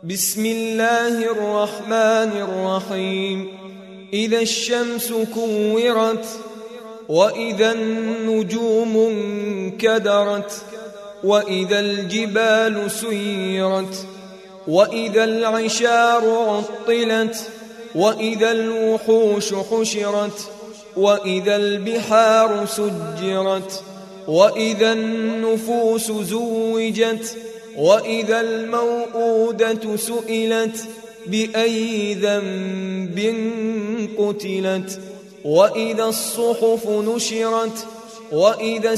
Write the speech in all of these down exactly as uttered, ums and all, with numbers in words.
بسم الله الرحمن الرحيم إذا الشمس كورت وإذا النجوم انكدرت وإذا الجبال سيرت وإذا العشار عطلت وإذا الوحوش حشرت وإذا البحار سجرت وإذا النفوس زوجت وإذا الموءودة سئلت بأي ذنب قتلت وإذا الصحف نشرت وإذا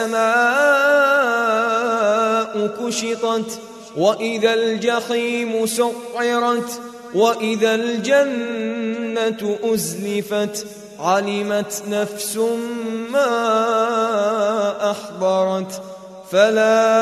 السماء كشطت وإذا الجحيم سعرت وإذا الجنة أزلفت علمت نفس ما أحضرت فلا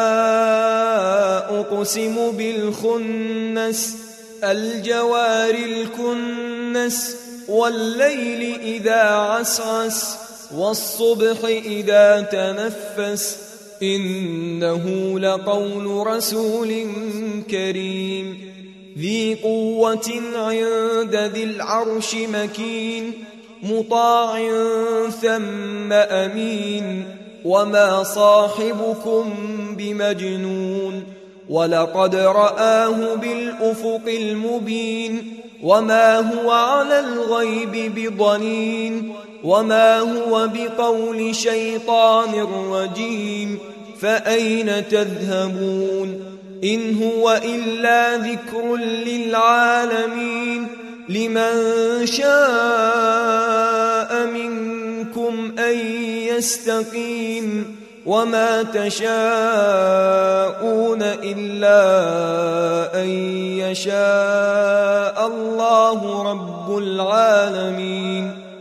أقسم بالخنس الجوار الكنس والليل إذا عسعس والصبح إذا تنفس إنه لقول رسول كريم ذي قوة عند ذي العرش مكين مطاع ثم أمين وما صاحبكم بمجنون ولقد رآه بالأفق المبين وما هو على الغيب بضنين وما هو بقول شيطان رجيم فأين تذهبون إن هو إلا ذكر للعالمين لمن شاء منكم أن يستقيم وما تشاءون إلا أن يشاء الله رب العالمين.